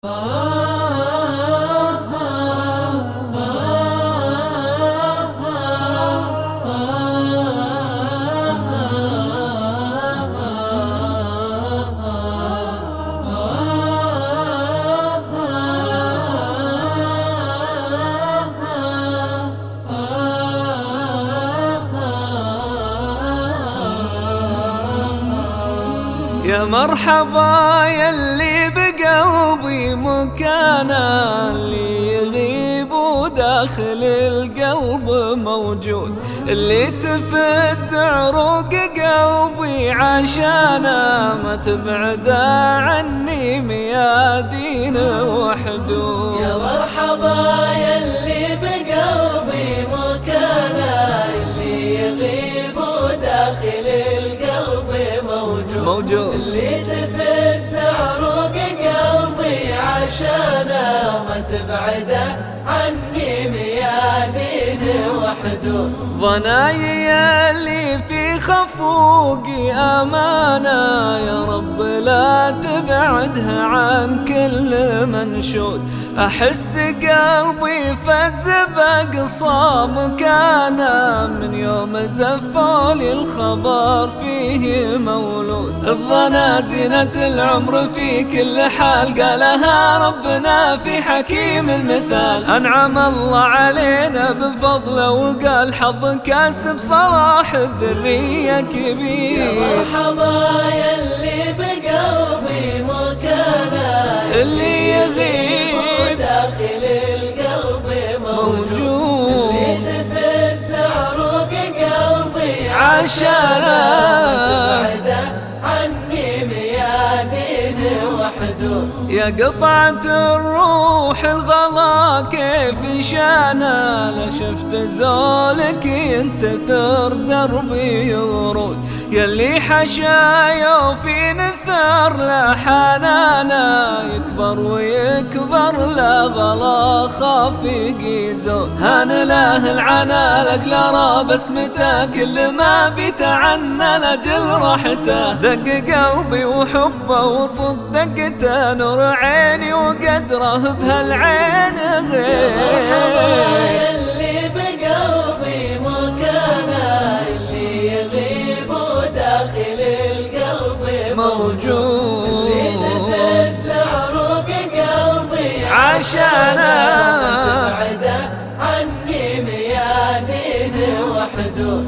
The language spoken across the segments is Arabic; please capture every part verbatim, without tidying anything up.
يا مرحبا يلي بقلبي مكانا، اللي يغيب وداخل القلب موجود، اللي تفز عروق قلبي عشانا، ما تبعد عني ميادين وحدود. يا مرحبا يلي بقلبي مكانا، اللي يغيب وداخل القلب موجود, موجود. اللي تفز عروق قلبي عشانا، ما تبعده عني ميادين وحدود. ظناي اللي في خفوقي أمانة، يا رب لا تبعدها عن كل منشود. أحس قلبي فز بأقصى مكانه، من يوم زفولي الخبر فيه مولود. الظنا زينة العمر في كل حال، قالها ربنا في حكيم المثال. أنعم الله علينا بفضله وقال حظ كاسب صلاح الذرية كبير. يا مرحبا يلي بقلبي مكانا، اللي يغيب وداخل القلب موجود, اللي تفز عروق قلبي عشانا، ما تبعده عني ميادين وحدود. يا قطعة الروح الغلا كيف شانا، لا شفت زولك ينتثر دربي ورود. يلي حشايا في نثر لا حنانا، يكبر ويكبر لا غلا خافق يزود. هان له العنا لاجل ارى بسمته، كل ما بيتعنى لاجل راحته. دق قلبي وحبه وصدقته، نور عيني وقدره بهالعين غير. يا مرحبا يلي بقلبي مكانا، اللي يغيب وداخل القلب موجود, اللي تفز عروق قلبي عشانا، ما تبعده عني ميادين وحدود.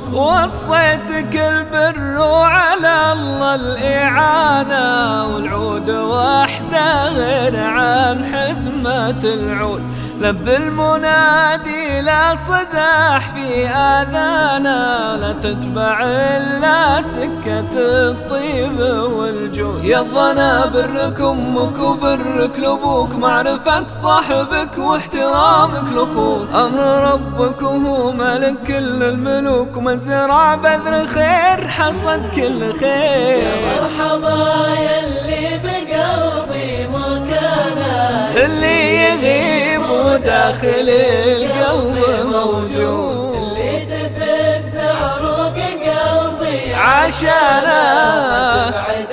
وصيتك البر وعلى الله الإعانة، والعود وحده غير عن حزمة العود. لب المنادي لا صداح في آذانا، لا تتبع إلا سكة الطيب والجود. يا الظنا برك أمك وبرك لأبوك، معرفة صاحبك واحترامك لأخوك. أمر ربك وهو ملك كل الملوك، ومزرع بذر خير حصد كل خير. يا مرحبا يلي بقلبي مكانا، اللي يغيب وداخل القلب موجود، اللي تفز عروق قلبي عشانا، ما تبعد